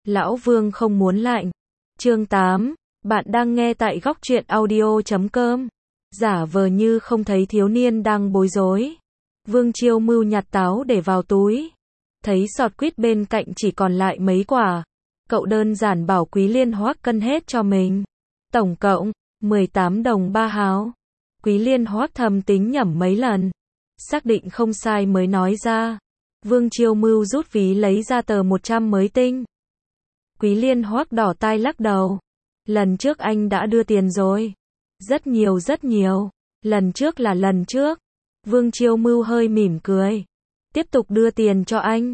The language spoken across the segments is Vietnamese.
Lão Vương không muốn lạnh. Chương 8. Bạn đang nghe tại góc truyện audio.com. Giả vờ như không thấy thiếu niên đang bối rối. Vương Chiêu Mưu nhặt táo để vào túi. Thấy sọt quýt bên cạnh chỉ còn lại mấy quả. Cậu đơn giản bảo Quý Liên Hoắc cân hết cho mình. Tổng cộng 18 đồng 3 hào. Quý Liên Hoắc thầm tính nhẩm mấy lần. Xác định không sai mới nói ra. Vương Chiêu Mưu rút ví lấy ra tờ 100 mới tinh. Quý Liên Hoắc đỏ tai lắc đầu. Lần trước anh đã đưa tiền rồi. Rất nhiều rất nhiều. Lần trước là lần trước. Vương Chiêu Mưu hơi mỉm cười. Tiếp tục đưa tiền cho anh.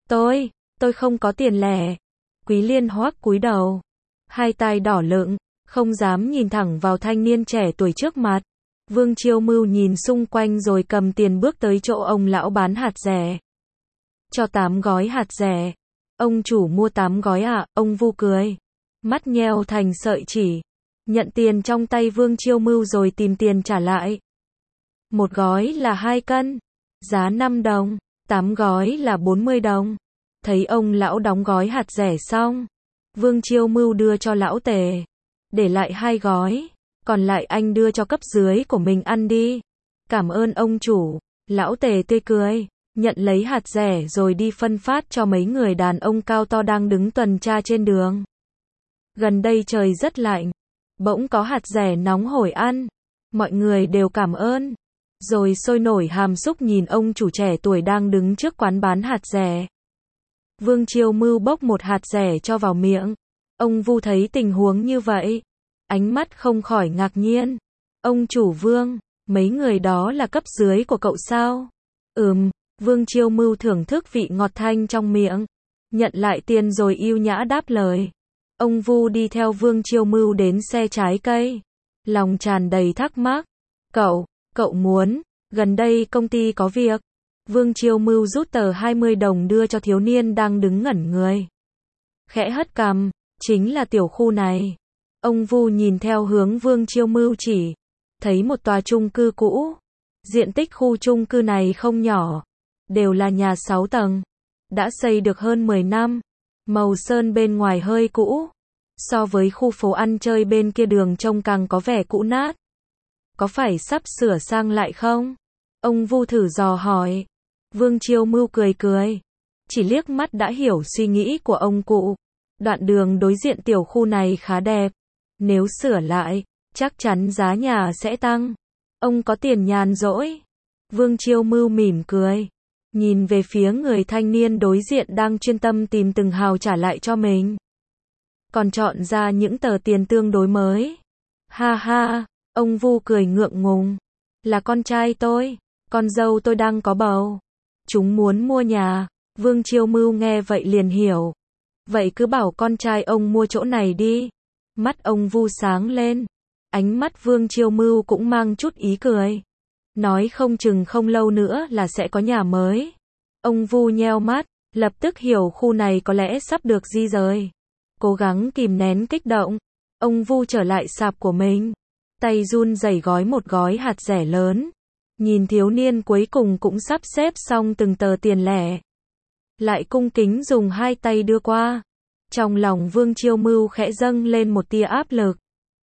Tôi không có tiền lẻ. Quý Liên Hoắc cúi đầu. Hai tai đỏ lựng, không dám nhìn thẳng vào thanh niên trẻ tuổi trước mặt. Vương Chiêu Mưu nhìn xung quanh rồi cầm tiền bước tới chỗ ông lão bán hạt rẻ. Cho 8 gói hạt rẻ. Ông chủ mua 8 gói à? Ông Vu cười. Mắt nheo thành sợi chỉ. Nhận tiền trong tay Vương Chiêu Mưu rồi tìm tiền trả lại. Một gói là 2 cân. Giá 5 đồng. 8 gói là 40 đồng. Thấy ông lão đóng gói hạt rẻ xong. Vương Chiêu Mưu đưa cho lão Tề. Để lại 2 gói. Còn lại anh đưa cho cấp dưới của mình ăn đi. Cảm ơn ông chủ. Lão Tề tươi cười. Nhận lấy hạt rẻ rồi đi phân phát cho mấy người đàn ông cao to đang đứng tuần tra trên đường. Gần đây trời rất lạnh. Bỗng có hạt rẻ nóng hổi ăn. Mọi người đều cảm ơn. Rồi sôi nổi hàm xúc nhìn ông chủ trẻ tuổi đang đứng trước quán bán hạt rẻ. Vương Chiêu Mưu bốc một hạt rẻ cho vào miệng. Ông Vu thấy tình huống như vậy. Ánh mắt không khỏi ngạc nhiên. Ông chủ Vương, mấy người đó là cấp dưới của cậu sao? Vương Chiêu Mưu thưởng thức vị ngọt thanh trong miệng. Nhận lại tiền rồi yêu nhã đáp lời. Ông Vu đi theo Vương Chiêu Mưu đến xe trái cây. Lòng tràn đầy thắc mắc. Cậu muốn, gần đây công ty có việc. Vương Chiêu Mưu rút tờ 20 đồng đưa cho thiếu niên đang đứng ngẩn người. Khẽ hất cằm, chính là tiểu khu này. Ông Vu nhìn theo hướng Vương Chiêu Mưu chỉ. Thấy một tòa chung cư cũ. Diện tích khu chung cư này không nhỏ. Đều là nhà 6 tầng. Đã xây được hơn 10 năm. Màu sơn bên ngoài hơi cũ. So với khu phố ăn chơi bên kia đường trông càng có vẻ cũ nát. Có phải sắp sửa sang lại không? Ông Vu thử dò hỏi. Vương Chiêu Mưu cười cười. Chỉ liếc mắt đã hiểu suy nghĩ của ông cụ. Đoạn đường đối diện tiểu khu này khá đẹp. Nếu sửa lại, chắc chắn giá nhà sẽ tăng. Ông có tiền nhàn rỗi. Vương Chiêu Mưu mỉm cười. Nhìn về phía người thanh niên đối diện đang chuyên tâm tìm từng hào trả lại cho mình. Còn chọn ra những tờ tiền tương đối mới. Ha ha, ông Vu cười ngượng ngùng. Là con trai tôi, con dâu tôi đang có bầu. Chúng muốn mua nhà. Vương Chiêu Mưu nghe vậy liền hiểu. Vậy cứ bảo con trai ông mua chỗ này đi. Mắt ông Vu sáng lên. Ánh mắt Vương Chiêu Mưu cũng mang chút ý cười. Nói không chừng không lâu nữa là sẽ có nhà mới. Ông Vu nheo mắt, lập tức hiểu khu này có lẽ sắp được di rời. Cố gắng kìm nén kích động. Ông Vu trở lại sạp của mình. Tay run rẩy gói một gói hạt rẻ lớn. Nhìn thiếu niên cuối cùng cũng sắp xếp xong từng tờ tiền lẻ. Lại cung kính dùng 2 tay đưa qua. Trong lòng Vương Chiêu Mưu khẽ dâng lên một tia áp lực.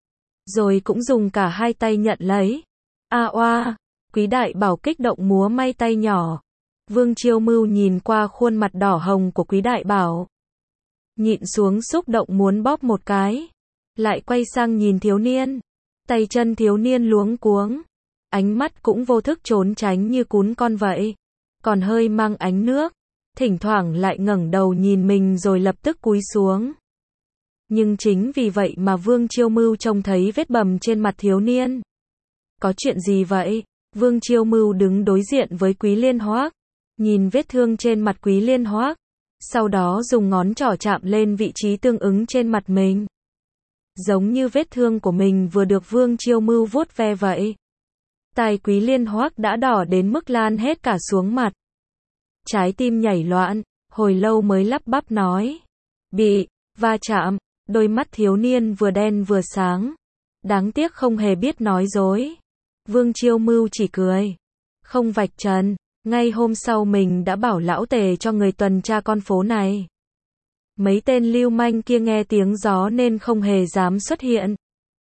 Rồi cũng dùng cả 2 tay nhận lấy. Oa, Quý đại bảo kích động múa may tay nhỏ. Vương Chiêu Mưu nhìn qua khuôn mặt đỏ hồng của Quý đại bảo. Nhịn xuống xúc động muốn bóp một cái. Lại quay sang nhìn thiếu niên. Tay chân thiếu niên luống cuống. Ánh mắt cũng vô thức trốn tránh như cún con vậy. Còn hơi mang ánh nước. Thỉnh thoảng lại ngẩng đầu nhìn mình rồi lập tức cúi xuống. Nhưng chính vì vậy mà Vương Chiêu Mưu trông thấy vết bầm trên mặt thiếu niên. Có chuyện gì vậy? Vương Chiêu Mưu đứng đối diện với Quý Liên Hoắc. Nhìn vết thương trên mặt Quý Liên Hoắc. Sau đó dùng ngón trỏ chạm lên vị trí tương ứng trên mặt mình. Giống như vết thương của mình vừa được Vương Chiêu Mưu vuốt ve vậy. Tai Quý Liên Hoắc đã đỏ đến mức lan hết cả xuống mặt. Trái tim nhảy loạn, hồi lâu mới lắp bắp nói. Bị va chạm, đôi mắt thiếu niên vừa đen vừa sáng. Đáng tiếc không hề biết nói dối. Vương Chiêu Mưu chỉ cười. Không vạch trần, ngay hôm sau mình đã bảo lão Tề cho người tuần tra con phố này. Mấy tên lưu manh kia nghe tiếng gió nên không hề dám xuất hiện.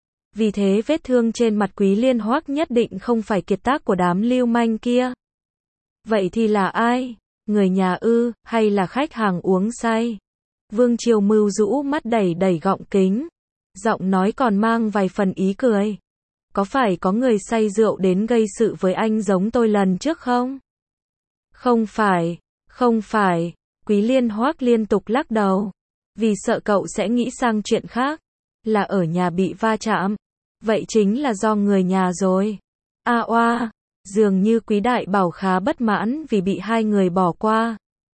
Vì thế vết thương trên mặt Quý Liên Hoắc nhất định không phải kiệt tác của đám lưu manh kia. Vậy thì là ai? Người nhà ư, hay là khách hàng uống say? Vương Chiêu Mưu rũ mắt đẩy đẩy gọng kính. Giọng nói còn mang vài phần ý cười. Có phải có người say rượu đến gây sự với anh giống tôi lần trước không? Không phải, không phải. Quý Liên Hoắc liên tục lắc đầu. Vì sợ cậu sẽ nghĩ sang chuyện khác. Là ở nhà bị va chạm. Vậy chính là do người nhà rồi. A oa, dường như Quý Đại Bảo khá bất mãn vì bị hai người bỏ qua.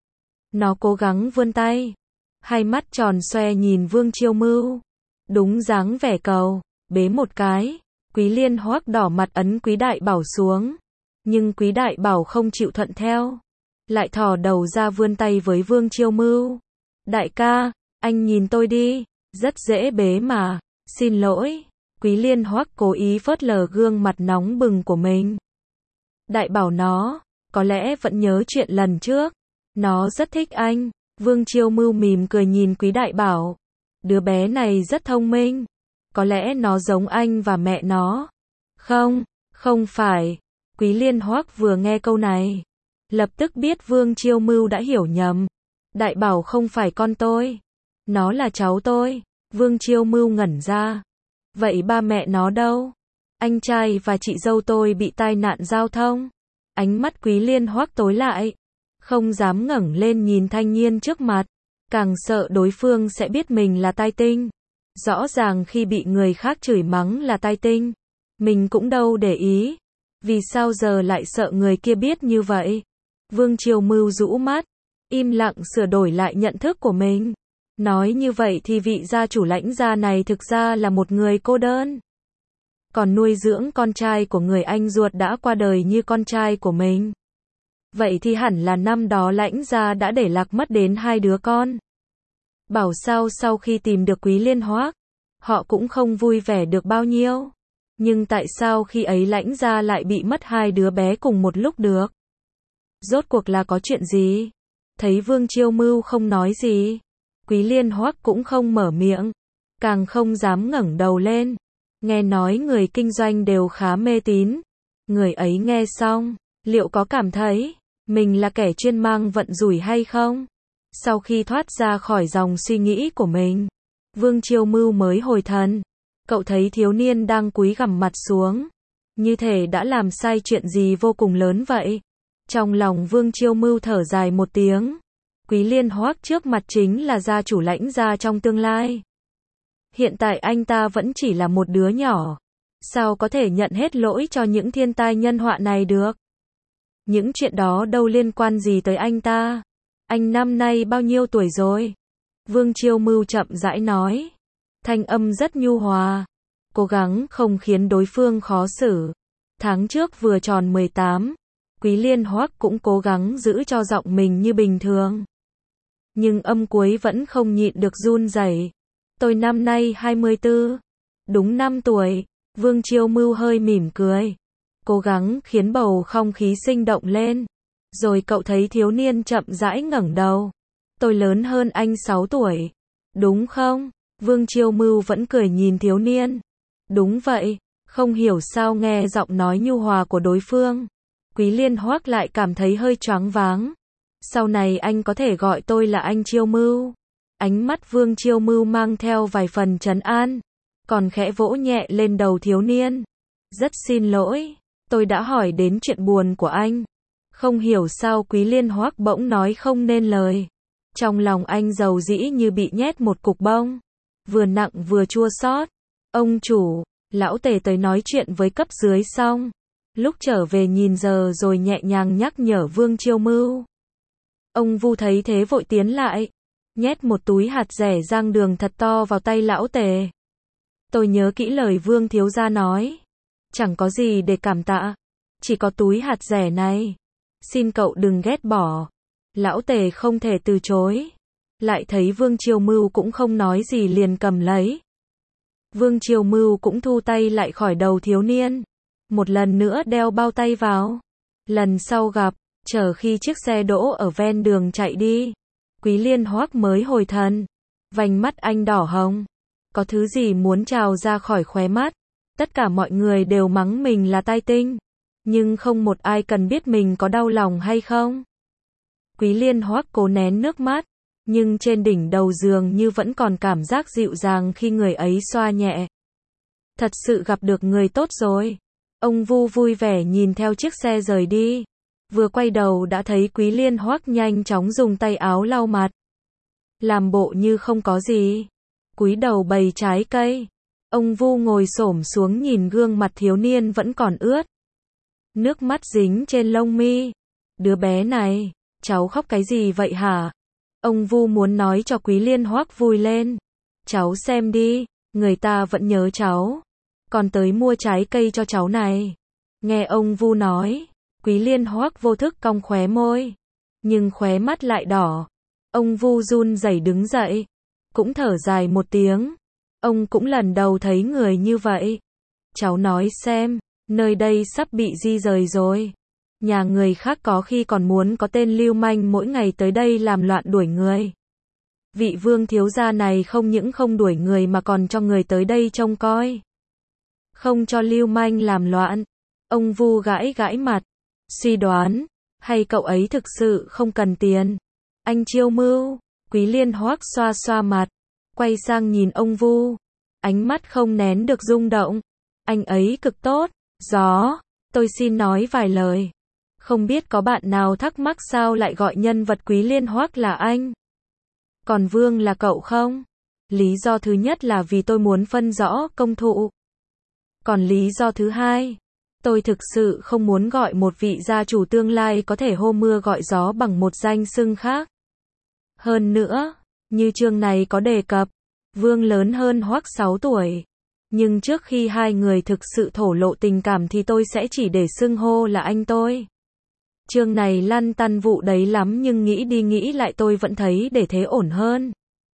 Nó cố gắng vươn tay. Hai mắt tròn xoe nhìn Vương Chiêu Mưu. Đúng dáng vẻ cầu, bế một cái. Quý Liên Hoắc đỏ mặt ấn Quý Đại Bảo xuống. Nhưng Quý Đại Bảo không chịu thuận theo. Lại thò đầu ra vươn tay với Vương Chiêu Mưu. Đại ca, anh nhìn tôi đi, rất dễ bế mà. Xin lỗi. Quý Liên Hoắc cố ý phớt lờ gương mặt nóng bừng của mình. Đại Bảo nó, có lẽ vẫn nhớ chuyện lần trước. Nó rất thích anh. Vương Chiêu Mưu mỉm cười nhìn Quý Đại Bảo. Đứa bé này rất thông minh. Có lẽ nó giống anh và mẹ nó. Không, không phải. Quý Liên Hoắc vừa nghe câu này, lập tức biết Vương Chiêu Mưu đã hiểu nhầm. Đại Bảo không phải con tôi. Nó là cháu tôi. Vương Chiêu Mưu ngẩn ra. Vậy ba mẹ nó đâu? Anh trai và chị dâu tôi bị tai nạn giao thông. Ánh mắt Quý Liên Hoắc tối lại. Không dám ngẩng lên nhìn thanh niên trước mặt. Càng sợ đối phương sẽ biết mình là tai tinh. Rõ ràng khi bị người khác chửi mắng là tai tinh, mình cũng đâu để ý. Vì sao giờ lại sợ người kia biết như vậy? Vương Chiêu Mưu rũ mắt, im lặng sửa đổi lại nhận thức của mình. Nói như vậy thì vị gia chủ Lãnh gia này thực ra là một người cô đơn. Còn nuôi dưỡng con trai của người anh ruột đã qua đời như con trai của mình. Vậy thì hẳn là năm đó Lãnh gia đã để lạc mất đến 2 đứa con. Bảo sao sau khi tìm được Quý Liên Hoắc, họ cũng không vui vẻ được bao nhiêu. Nhưng tại sao khi ấy Lãnh gia lại bị mất 2 đứa bé cùng một lúc được? Rốt cuộc là có chuyện gì? Thấy Vương Chiêu Mưu không nói gì, Quý Liên Hoắc cũng không mở miệng, càng không dám ngẩng đầu lên. Nghe nói người kinh doanh đều khá mê tín. Người ấy nghe xong, liệu có cảm thấy mình là kẻ chuyên mang vận rủi hay không? Sau khi thoát ra khỏi dòng suy nghĩ của mình, Vương Chiêu Mưu mới hồi thần. Cậu thấy thiếu niên đang cúi gằm mặt xuống, như thể đã làm sai chuyện gì vô cùng lớn vậy. Trong lòng Vương Chiêu Mưu thở dài một tiếng. Quý Liên Hoắc trước mặt chính là gia chủ Lãnh gia trong tương lai. Hiện tại anh ta vẫn chỉ là một đứa nhỏ. Sao có thể nhận hết lỗi cho những thiên tai nhân họa này được? Những chuyện đó đâu liên quan gì tới anh ta. Anh năm nay bao nhiêu tuổi rồi? Vương Chiêu Mưu chậm rãi nói. Thanh âm rất nhu hòa. Cố gắng không khiến đối phương khó xử. Tháng trước vừa tròn 18. Quý Liên Hoắc cũng cố gắng giữ cho giọng mình như bình thường. Nhưng âm cuối vẫn không nhịn được run rẩy. Tôi năm nay 24. Đúng 5 tuổi. Vương Chiêu Mưu hơi mỉm cười. Cố gắng khiến bầu không khí sinh động lên. Rồi cậu thấy thiếu niên chậm rãi ngẩng đầu. Tôi lớn hơn anh 6 tuổi. Đúng không? Vương Chiêu Mưu vẫn cười nhìn thiếu niên. Đúng vậy. Không hiểu sao nghe giọng nói nhu hòa của đối phương, Quý Liên Hoắc lại cảm thấy hơi choáng váng. Sau này anh có thể gọi tôi là anh Chiêu Mưu. Ánh mắt Vương Chiêu Mưu mang theo vài phần trấn an, còn khẽ vỗ nhẹ lên đầu thiếu niên. Rất xin lỗi, tôi đã hỏi đến chuyện buồn của anh. Không hiểu sao Quý Liên Hoắc bỗng nói không nên lời. Trong lòng anh dầu dĩ như bị nhét một cục bông, vừa nặng vừa chua xót. Ông chủ, lão Tề tới nói chuyện với cấp dưới xong, lúc trở về nhìn giờ rồi nhẹ nhàng nhắc nhở Vương Chiêu Mưu. Ông Vu thấy thế vội tiến lại, nhét một túi hạt dẻ rang đường thật to vào tay lão Tề. Tôi nhớ kỹ lời Vương thiếu gia nói, chẳng có gì để cảm tạ, chỉ có túi hạt dẻ này, xin cậu đừng ghét bỏ. Lão Tề không thể từ chối, lại thấy Vương Chiêu Mưu cũng không nói gì liền cầm lấy. Vương Chiêu Mưu cũng thu tay lại khỏi đầu thiếu niên, một lần nữa đeo bao tay vào. Lần sau gặp, chờ khi chiếc xe đỗ ở ven đường chạy đi, Quý Liên Hoắc mới hồi thần. Vành mắt anh đỏ hồng. Có thứ gì muốn trào ra khỏi khóe mắt. Tất cả mọi người đều mắng mình là tai tinh. Nhưng không một ai cần biết mình có đau lòng hay không. Quý Liên Hoắc cố nén nước mắt. Nhưng trên đỉnh đầu giường như vẫn còn cảm giác dịu dàng khi người ấy xoa nhẹ. Thật sự gặp được người tốt rồi. Ông Vu vui vẻ nhìn theo chiếc xe rời đi. Vừa quay đầu đã thấy Quý Liên Hoắc nhanh chóng dùng tay áo lau mặt. Làm bộ như không có gì. Cúi đầu bày trái cây. Ông Vu ngồi xổm xuống nhìn gương mặt thiếu niên vẫn còn ướt. Nước mắt dính trên lông mi. Đứa bé này, cháu khóc cái gì vậy hả? Ông Vu muốn nói cho Quý Liên Hoắc vui lên. Cháu xem đi, người ta vẫn nhớ cháu. Còn tới mua trái cây cho cháu này. Nghe ông Vu nói, Quý Liên Hoắc vô thức cong khóe môi. Nhưng khóe mắt lại đỏ. Ông Vu run rẩy đứng dậy. Cũng thở dài một tiếng. Ông cũng lần đầu thấy người như vậy. Cháu nói xem, nơi đây sắp bị di rời rồi. Nhà người khác có khi còn muốn có tên lưu manh mỗi ngày tới đây làm loạn đuổi người. Vị Vương thiếu gia này không những không đuổi người mà còn cho người tới đây trông coi. Không cho lưu manh làm loạn. Ông Vu gãi gãi mặt. Suy đoán, hay cậu ấy thực sự không cần tiền. Anh chiêu mưu. Quý Liên Hoắc xoa xoa mặt. Quay sang nhìn ông Vu. Ánh mắt không nén được rung động. Anh ấy cực tốt. Gió, tôi xin nói vài lời. Không biết có bạn nào thắc mắc sao lại gọi nhân vật Quý Liên Hoắc là anh? Còn Vương là cậu không? Lý do thứ nhất là vì tôi muốn phân rõ công thụ. Còn lý do thứ hai, tôi thực sự không muốn gọi một vị gia chủ tương lai có thể hô mưa gọi gió bằng một danh xưng khác. Hơn nữa, như chương này có đề cập, Vương lớn hơn Hoắc 6 tuổi. Nhưng trước khi hai người thực sự thổ lộ tình cảm thì tôi sẽ chỉ để xưng hô là anh tôi. Chương này lăn tăn vụ đấy lắm nhưng nghĩ đi nghĩ lại tôi vẫn thấy để thế ổn hơn.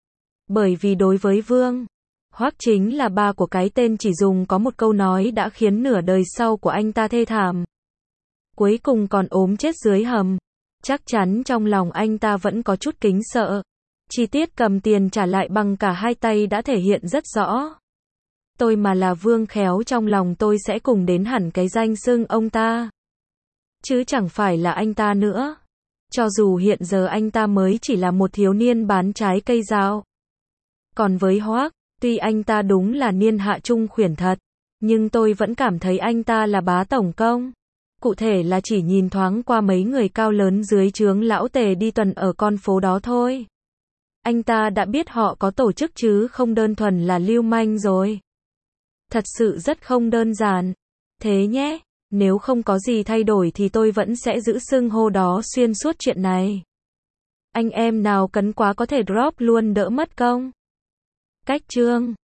Bởi vì đối với Vương, Hoắc chính là ba của cái tên chỉ dùng có một câu nói đã khiến nửa đời sau của anh ta thê thảm. Cuối cùng còn ốm chết dưới hầm. Chắc chắn trong lòng anh ta vẫn có chút kính sợ. Chi tiết cầm tiền trả lại bằng cả hai tay đã thể hiện rất rõ. Tôi mà là Vương khéo trong lòng tôi sẽ cùng đến hẳn cái danh xưng ông ta. Chứ chẳng phải là anh ta nữa. Cho dù hiện giờ anh ta mới chỉ là một thiếu niên bán trái cây dạo. Còn với Hoắc, tuy anh ta đúng là niên hạ trung khuyển thật, nhưng tôi vẫn cảm thấy anh ta là bá tổng công. Cụ thể là chỉ nhìn thoáng qua mấy người cao lớn dưới trướng lão Tề đi tuần ở con phố đó thôi. Anh ta đã biết họ có tổ chức chứ không đơn thuần là lưu manh rồi. Thật sự rất không đơn giản. Thế nhé, nếu không có gì thay đổi thì tôi vẫn sẽ giữ xưng hô đó xuyên suốt chuyện này. Anh em nào cấn quá có thể drop luôn đỡ mất công. Cách chương